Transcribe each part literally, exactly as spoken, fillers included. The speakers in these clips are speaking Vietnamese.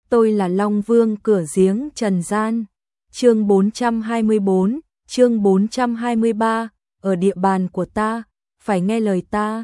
tôi là Long Vương cửa giếng trần gian. Chương bốn trăm hai mươi bốn, chương bốn trăm hai mươi ba, ở địa bàn của ta, phải nghe lời ta.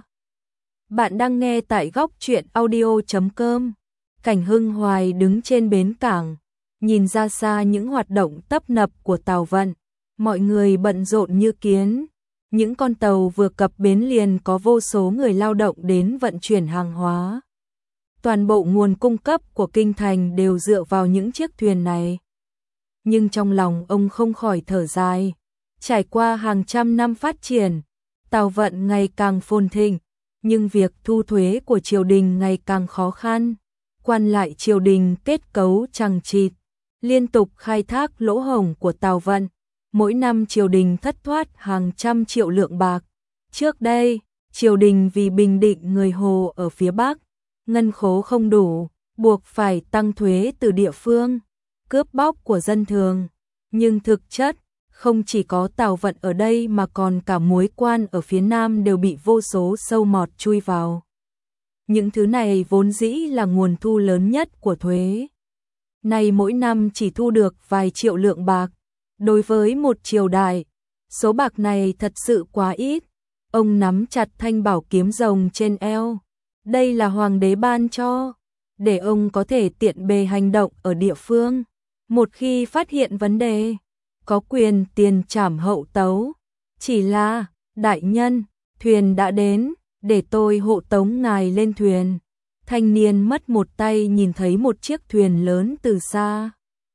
Bạn đang nghe tại góc truyện audio chấm com. Cảnh Hưng Hoài đứng trên bến cảng, nhìn ra xa những hoạt động tấp nập của tàu vận, mọi người bận rộn như kiến. Những con tàu vừa cập bến liền có vô số người lao động đến vận chuyển hàng hóa. Toàn bộ nguồn cung cấp của kinh thành đều dựa vào những chiếc thuyền này. Nhưng trong lòng ông không khỏi thở dài. Trải qua hàng trăm năm phát triển, tàu vận ngày càng phồn thịnh, nhưng việc thu thuế của triều đình ngày càng khó khăn. Quan lại triều đình kết cấu chằng chịt, liên tục khai thác lỗ hổng của tàu vận. Mỗi năm triều đình thất thoát hàng trăm triệu lượng bạc. Trước đây, triều đình vì bình định người Hồ ở phía Bắc, ngân khố không đủ, buộc phải tăng thuế từ địa phương, cướp bóc của dân thường. Nhưng thực chất, không chỉ có tàu vận ở đây mà còn cả muối quan ở phía Nam đều bị vô số sâu mọt chui vào. Những thứ này vốn dĩ là nguồn thu lớn nhất của thuế. Nay mỗi năm chỉ thu được vài triệu lượng bạc. Đối với một triều đại, số bạc này thật sự quá ít. Ông nắm chặt thanh bảo kiếm rồng trên eo. Đây là hoàng đế ban cho, để ông có thể tiện bề hành động ở địa phương. Một khi phát hiện vấn đề, có quyền tiền trảm hậu tấu. Chỉ là, đại nhân, thuyền đã đến, để tôi hộ tống ngài lên thuyền. Thanh niên mất một tay nhìn thấy một chiếc thuyền lớn từ xa.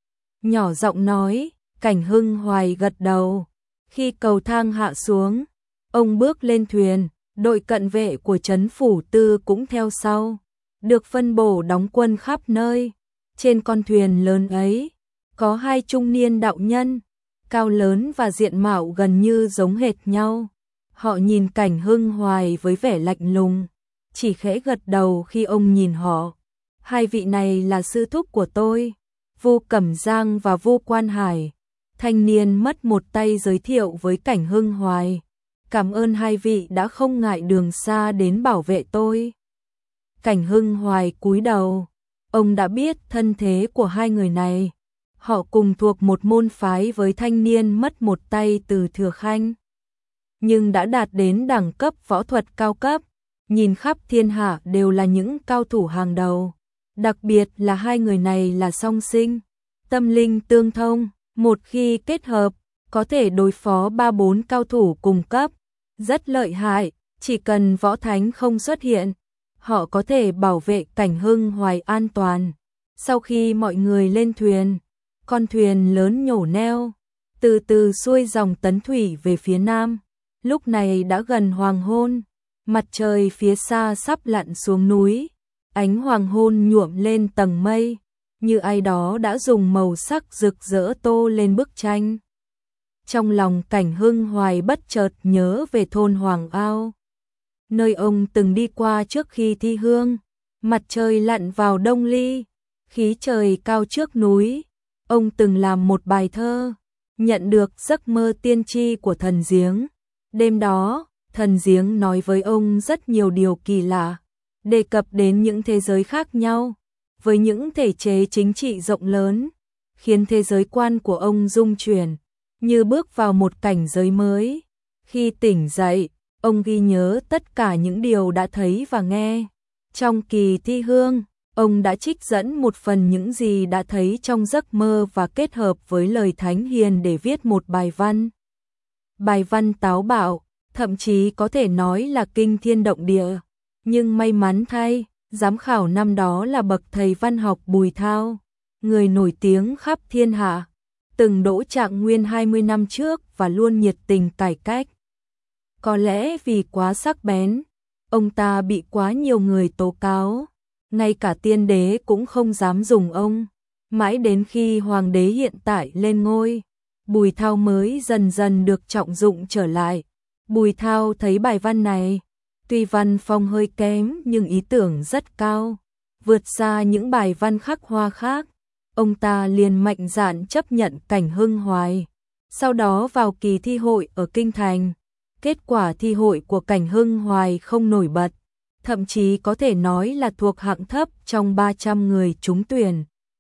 Nhỏ giọng nói. Cảnh Hưng Hoài gật đầu. Khi cầu thang hạ xuống, ông bước lên thuyền, đội cận vệ của trấn phủ tư cũng theo sau, được phân bổ đóng quân khắp nơi. Trên con thuyền lớn ấy, có hai trung niên đạo nhân, cao lớn và diện mạo gần như giống hệt nhau. Họ nhìn Cảnh Hưng Hoài với vẻ lạnh lùng, chỉ khẽ gật đầu khi ông nhìn họ. Hai vị này là sư thúc của tôi, Vu Cẩm Giang và Vu Quan Hải. Thanh niên mất một tay giới thiệu với Cảnh Hưng Hoài. Cảm ơn hai vị đã không ngại đường xa đến bảo vệ tôi. Cảnh Hưng Hoài cúi đầu. Ông đã biết thân thế của hai người này. Họ cùng thuộc một môn phái với thanh niên mất một tay từ Thừa Khanh. Nhưng đã đạt đến đẳng cấp võ thuật cao cấp. Nhìn khắp thiên hạ đều là những cao thủ hàng đầu. Đặc biệt là hai người này là song sinh. Tâm linh tương thông. Một khi kết hợp, có thể đối phó ba bốn cao thủ cùng cấp, rất lợi hại, chỉ cần võ thánh không xuất hiện, họ có thể bảo vệ Cảnh Hưng Hoài an toàn. Sau khi mọi người lên thuyền, con thuyền lớn nhổ neo, từ từ xuôi dòng tấn thủy về phía Nam. Lúc này đã gần hoàng hôn, mặt trời phía xa sắp lặn xuống núi, ánh hoàng hôn nhuộm lên tầng mây. Như ai đó đã dùng màu sắc rực rỡ tô lên bức tranh. Trong lòng Cảnh Hưng Hoài bất chợt nhớ về thôn Hoàng Ao, nơi ông từng đi qua trước khi thi hương. Mặt trời lặn vào đông ly, khí trời cao trước núi. Ông từng làm một bài thơ, nhận được giấc mơ tiên tri của thần giếng. Đêm đó, thần giếng nói với ông rất nhiều điều kỳ lạ, đề cập đến những thế giới khác nhau, với những thể chế chính trị rộng lớn, khiến thế giới quan của ông rung chuyển, như bước vào một cảnh giới mới. Khi tỉnh dậy, ông ghi nhớ tất cả những điều đã thấy và nghe. Trong kỳ thi hương, ông đã trích dẫn một phần những gì đã thấy trong giấc mơ và kết hợp với lời thánh hiền để viết một bài văn. Bài văn táo bạo, thậm chí có thể nói là kinh thiên động địa, nhưng may mắn thay, giám khảo năm đó là bậc thầy văn học Bùi Thao, người nổi tiếng khắp thiên hạ, từng đỗ trạng nguyên hai mươi năm trước và luôn nhiệt tình cải cách. Có lẽ vì quá sắc bén, ông ta bị quá nhiều người tố cáo, ngay cả tiên đế cũng không dám dùng ông. Mãi đến khi hoàng đế hiện tại lên ngôi, Bùi Thao mới dần dần được trọng dụng trở lại. Bùi Thao thấy bài văn này, tuy văn phong hơi kém nhưng ý tưởng rất cao, vượt xa những bài văn khắc hoa khác. Ông ta liền mạnh dạn chấp nhận Cảnh Hưng Hoài. Sau đó vào kỳ thi hội ở Kinh Thành, kết quả thi hội của Cảnh Hưng Hoài không nổi bật, thậm chí có thể nói là thuộc hạng thấp trong ba trăm người trúng tuyển.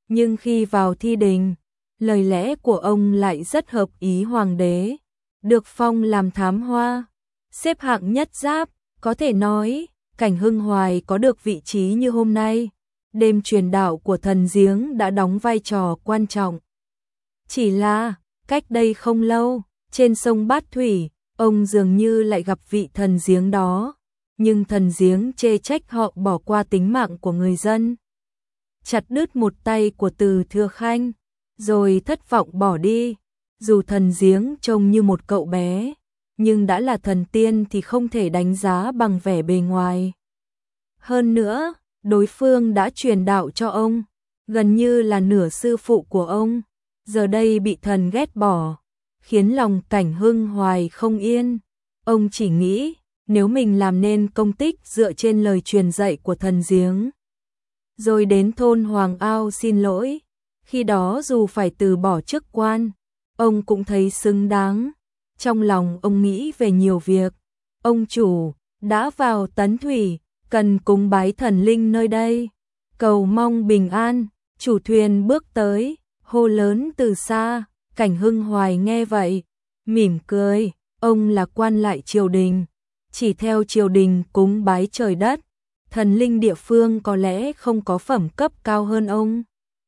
Nhưng khi vào thi đình, lời lẽ của ông lại rất hợp ý hoàng đế, được phong làm thám hoa, xếp hạng nhất giáp, có thể nói, Cảnh Hưng Hoài có được vị trí như hôm nay, đêm truyền đạo của thần giếng đã đóng vai trò quan trọng. Chỉ là, cách đây không lâu, trên sông Bát Thủy, ông dường như lại gặp vị thần giếng đó, nhưng thần giếng chê trách họ bỏ qua tính mạng của người dân, chặt đứt một tay của Từ Thừa Khanh, rồi thất vọng bỏ đi. Dù thần giếng trông như một cậu bé, nhưng đã là thần tiên thì không thể đánh giá bằng vẻ bề ngoài. Hơn nữa, đối phương đã truyền đạo cho ông, gần như là nửa sư phụ của ông, giờ đây bị thần ghét bỏ, khiến lòng Cảnh Hưng Hoài không yên. Ông chỉ nghĩ, nếu mình làm nên công tích dựa trên lời truyền dạy của thần giếng, rồi đến thôn Hoàng Ao xin lỗi, khi đó dù phải từ bỏ chức quan, ông cũng thấy xứng đáng. Trong lòng ông nghĩ về nhiều việc. Ông chủ đã vào Tấn Thủy, cần cúng bái thần linh nơi đây, cầu mong bình an. Chủ thuyền bước tới, hô lớn từ xa. Cảnh Hưng Hoài nghe vậy, mỉm cười. Ông là quan lại triều đình, chỉ theo triều đình cúng bái trời đất, thần linh địa phương có lẽ không có phẩm cấp cao hơn ông.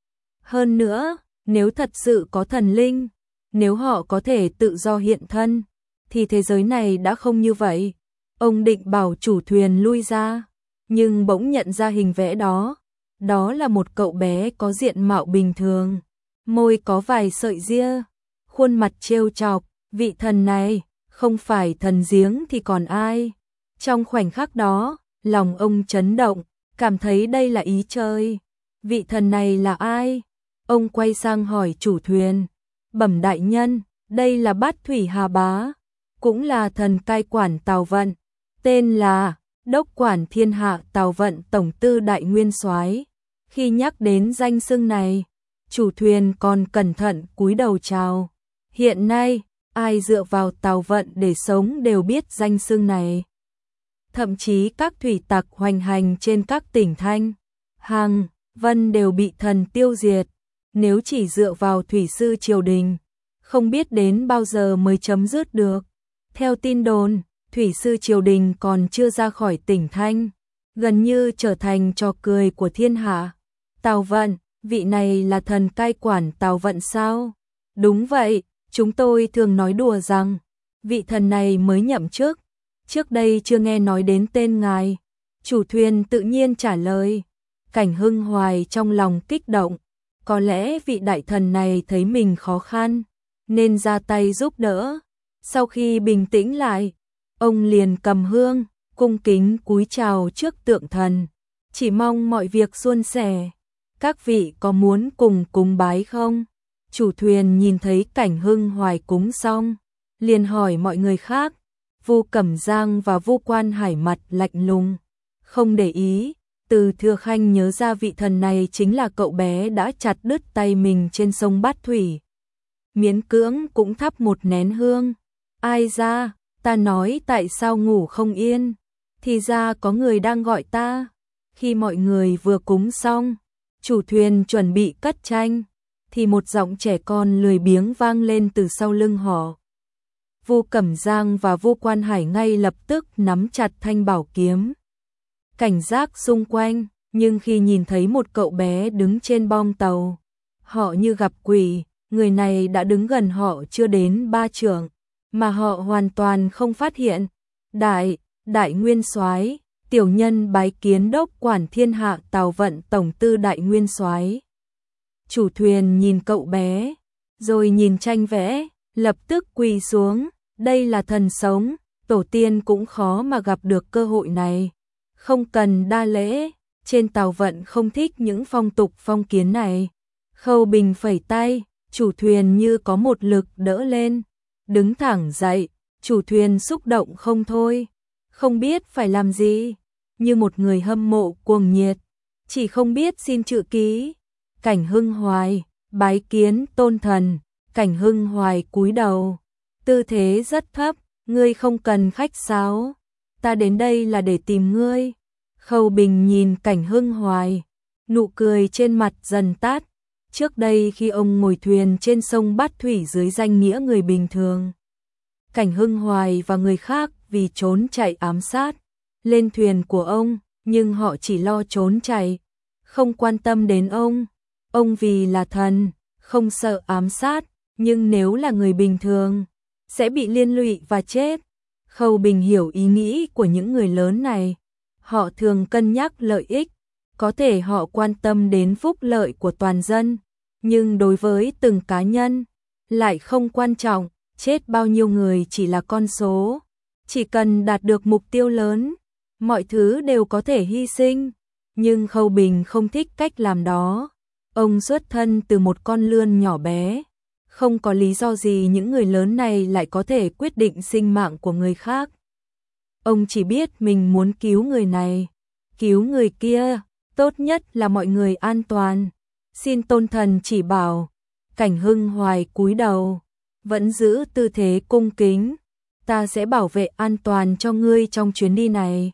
Hơn nữa, nếu thật sự có thần linh, nếu họ có thể tự do hiện thân, thì thế giới này đã không như vậy. Ông định bảo chủ thuyền lui ra, nhưng bỗng nhận ra hình vẽ đó. Đó là một cậu bé có diện mạo bình thường, môi có vài sợi ria, khuôn mặt trêu chọc. Vị thần này, không phải thần giếng thì còn ai? Trong khoảnh khắc đó, lòng ông chấn động, cảm thấy đây là ý trời. Vị thần này là ai? Ông quay sang hỏi chủ thuyền. Bẩm đại nhân, đây là Bát Thủy Hà Bá, cũng là thần cai quản Tào Vận, tên là Đốc quản thiên hạ Tào Vận tổng tư đại nguyên soái. Khi nhắc đến danh xưng này, chủ thuyền còn cẩn thận cúi đầu chào. Hiện nay, ai dựa vào Tào Vận để sống đều biết danh xưng này. Thậm chí các thủy tặc hoành hành trên các tỉnh Thanh, Hằng, Vân đều bị thần tiêu diệt. Nếu chỉ dựa vào thủy sư triều đình, không biết đến bao giờ mới chấm dứt được. Theo tin đồn, thủy sư triều đình còn chưa ra khỏi tỉnh Thanh, gần như trở thành trò cười của thiên hạ. Tào Vận, vị này là thần cai quản Tào Vận sao? Đúng vậy, chúng tôi thường nói đùa rằng, vị thần này mới nhậm chức, trước đây chưa nghe nói đến tên ngài. Chủ thuyền tự nhiên trả lời. Cảnh Hưng Hoài trong lòng kích động. Có lẽ vị đại thần này thấy mình khó khăn, nên ra tay giúp đỡ. Sau khi bình tĩnh lại, ông liền cầm hương, cung kính cúi chào trước tượng thần, chỉ mong mọi việc suôn sẻ. Các vị có muốn cùng cúng bái không? Chủ thuyền nhìn thấy Cảnh Hưng Hoài cúng xong, liền hỏi mọi người khác. Vu Cẩm Giang và Vu Quan Hải mặt lạnh lùng, không để ý. Từ Thừa Khanh nhớ ra vị thần này chính là cậu bé đã chặt đứt tay mình trên sông Bát Thủy. Miễn cưỡng cũng thắp một nén hương. Ai ra, ta nói tại sao ngủ không yên, thì ra có người đang gọi ta. Khi mọi người vừa cúng xong, chủ thuyền chuẩn bị cất tranh, thì một giọng trẻ con lười biếng vang lên từ sau lưng họ. Vu Cẩm Giang và Vu Quan Hải ngay lập tức nắm chặt thanh bảo kiếm, cảnh giác xung quanh, nhưng khi nhìn thấy một cậu bé đứng trên bong tàu, họ như gặp quỷ. Người này đã đứng gần họ chưa đến ba trượng, mà họ hoàn toàn không phát hiện. Đại, đại nguyên soái, tiểu nhân bái kiến đốc quản thiên hạ Tào Vận tổng tư đại nguyên soái. Chủ thuyền nhìn cậu bé, rồi nhìn tranh vẽ, lập tức quỳ xuống. Đây là thần sống, tổ tiên cũng khó mà gặp được cơ hội này. Không cần đa lễ, trên Tào Vận không thích những phong tục phong kiến này. Khâu Bình phẩy tay, chủ thuyền như có một lực đỡ lên, đứng thẳng dậy. Chủ thuyền xúc động không thôi, không biết phải làm gì, như một người hâm mộ cuồng nhiệt, chỉ không biết xin chữ ký. Cảnh Hưng Hoài, bái kiến tôn thần. Cảnh Hưng Hoài cúi đầu, tư thế rất thấp. Ngươi không cần khách sáo, ta đến đây là để tìm ngươi. Khâu Bình nhìn Cảnh Hưng Hoài, nụ cười trên mặt dần tắt, Trước đây khi ông ngồi thuyền trên sông Bát Thủy dưới danh nghĩa người bình thường, Cảnh Hưng Hoài và người khác vì trốn chạy ám sát lên thuyền của ông, nhưng họ chỉ lo trốn chạy, không quan tâm đến ông. Ông vì là thần, không sợ ám sát, nhưng nếu là người bình thường, sẽ bị liên lụy và chết. Khâu Bình hiểu ý nghĩ của những người lớn này. Họ thường cân nhắc lợi ích, có thể họ quan tâm đến phúc lợi của toàn dân, nhưng đối với từng cá nhân, lại không quan trọng, chết bao nhiêu người chỉ là con số. Chỉ cần đạt được mục tiêu lớn, mọi thứ đều có thể hy sinh. Nhưng Khâu Bình không thích cách làm đó. Ông xuất thân từ một con lươn nhỏ bé. Không có lý do gì những người lớn này lại có thể quyết định sinh mạng của người khác. Ông chỉ biết mình muốn cứu người này, cứu người kia, tốt nhất là mọi người an toàn. Xin tôn thần chỉ bảo. Cảnh Hưng Hoài cúi đầu, vẫn giữ tư thế cung kính. Ta sẽ bảo vệ an toàn cho ngươi trong chuyến đi này.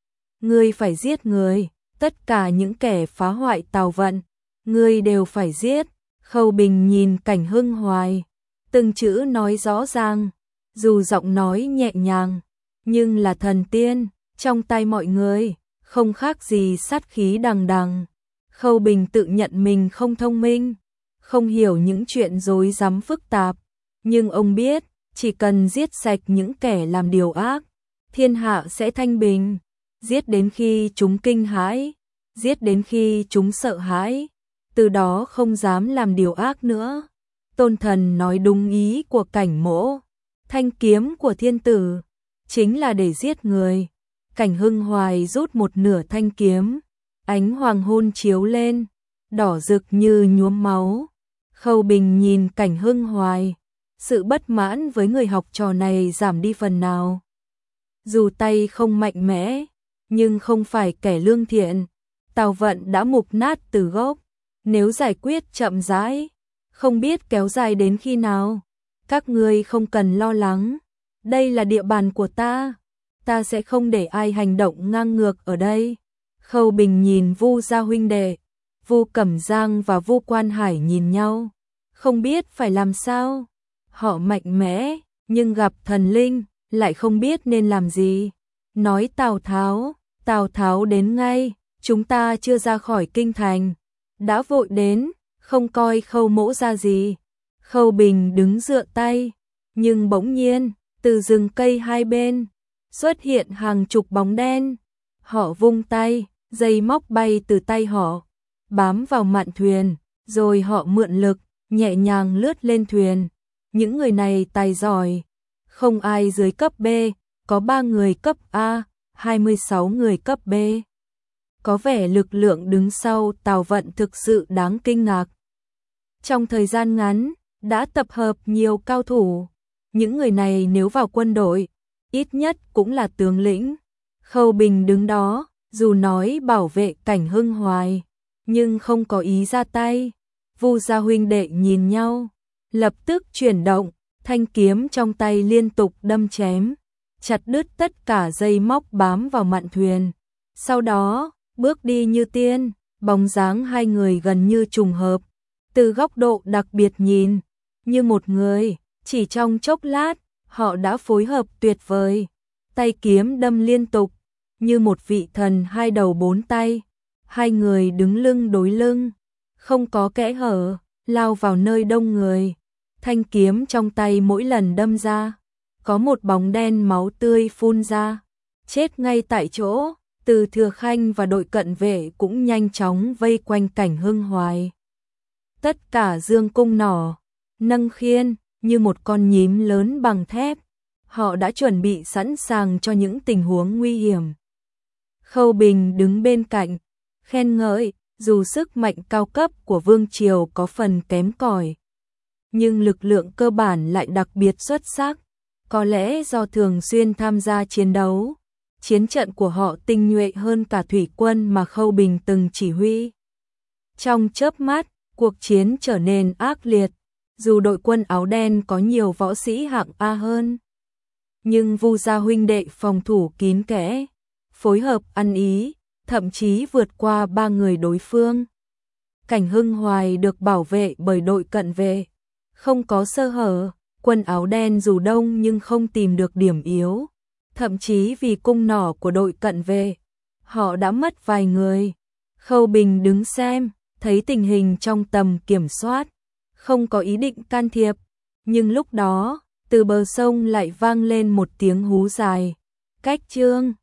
Ngươi phải giết người, tất cả những kẻ phá hoại tàu vận, ngươi đều phải giết. Khâu Bình nhìn Cảnh Hưng Hoài, từng chữ nói rõ ràng, dù giọng nói nhẹ nhàng, nhưng là thần tiên, trong tay mọi người, không khác gì sát khí đằng đằng. Khâu Bình tự nhận mình không thông minh, không hiểu những chuyện rối rắm phức tạp, nhưng ông biết, chỉ cần giết sạch những kẻ làm điều ác, thiên hạ sẽ thanh bình. Giết đến khi chúng kinh hãi, giết đến khi chúng sợ hãi, từ đó không dám làm điều ác nữa. Tôn thần nói đúng ý của Cảnh Mỗ. Thanh kiếm của thiên tử chính là để giết người. Cảnh Hưng Hoài rút một nửa thanh kiếm, ánh hoàng hôn chiếu lên, đỏ rực như nhuốm máu. Khâu Bình nhìn Cảnh Hưng Hoài, sự bất mãn với người học trò này giảm đi phần nào. Dù tay không mạnh mẽ, nhưng không phải kẻ lương thiện. Tào vận đã mục nát từ gốc, nếu giải quyết chậm rãi, không biết kéo dài đến khi nào. Các ngươi không cần lo lắng, đây là địa bàn của ta, ta sẽ không để ai hành động ngang ngược ở đây. Khâu Bình nhìn Vu gia huynh đệ, Vu Cẩm Giang và Vu Quan Hải nhìn nhau, không biết phải làm sao. Họ mạnh mẽ, nhưng gặp thần linh, lại không biết nên làm gì. Nói Tào Tháo, Tào Tháo đến ngay, chúng ta chưa ra khỏi kinh thành, đã vội đến, không coi Khâu Mỗ ra gì. Khâu Bình đứng dựa tay, nhưng bỗng nhiên, từ rừng cây hai bên, xuất hiện hàng chục bóng đen. Họ vung tay, dây móc bay từ tay họ, bám vào mạn thuyền, rồi họ mượn lực, nhẹ nhàng lướt lên thuyền. Những người này tài giỏi, không ai dưới cấp B, có ba người cấp A, hai mươi sáu người cấp B. Có vẻ lực lượng đứng sau Tào vận thực sự đáng kinh ngạc. Trong thời gian ngắn, đã tập hợp nhiều cao thủ. Những người này nếu vào quân đội, ít nhất cũng là tướng lĩnh. Khâu Bình đứng đó, dù nói bảo vệ Cảnh Hưng Hoài, nhưng không có ý ra tay. Vu gia huynh đệ nhìn nhau, lập tức chuyển động, thanh kiếm trong tay liên tục đâm chém, chặt đứt tất cả dây móc bám vào mạn thuyền. Sau đó, bước đi như tiên, bóng dáng hai người gần như trùng hợp, từ góc độ đặc biệt nhìn, như một người, chỉ trong chốc lát, họ đã phối hợp tuyệt vời. Tay kiếm đâm liên tục, như một vị thần hai đầu bốn tay. Hai người đứng lưng đối lưng, không có kẽ hở, lao vào nơi đông người. Thanh kiếm trong tay mỗi lần đâm ra, có một bóng đen máu tươi phun ra, chết ngay tại chỗ. Từ Thừa Khanh và đội cận vệ cũng nhanh chóng vây quanh Cảnh Hưng Hoài. Tất cả dương cung nỏ, nâng khiên, như một con nhím lớn bằng thép. Họ đã chuẩn bị sẵn sàng cho những tình huống nguy hiểm. Khâu Bình đứng bên cạnh, khen ngợi, dù sức mạnh cao cấp của Vương Triều có phần kém cỏi, nhưng lực lượng cơ bản lại đặc biệt xuất sắc. Có lẽ do thường xuyên tham gia chiến đấu, chiến trận của họ tinh nhuệ hơn cả thủy quân mà Khâu Bình từng chỉ huy. Trong chớp mắt, cuộc chiến trở nên ác liệt. Dù đội quân áo đen có nhiều võ sĩ hạng A hơn, nhưng Vu gia huynh đệ phòng thủ kín kẽ, phối hợp ăn ý, thậm chí vượt qua ba người đối phương. Cảnh Hưng Hoài được bảo vệ bởi đội cận vệ, không có sơ hở, quân áo đen dù đông nhưng không tìm được điểm yếu, thậm chí vì cung nỏ của đội cận vệ, họ đã mất vài người. Khâu Bình đứng xem, thấy tình hình trong tầm kiểm soát, không có ý định can thiệp, nhưng lúc đó, từ bờ sông lại vang lên một tiếng hú dài. Cách Trương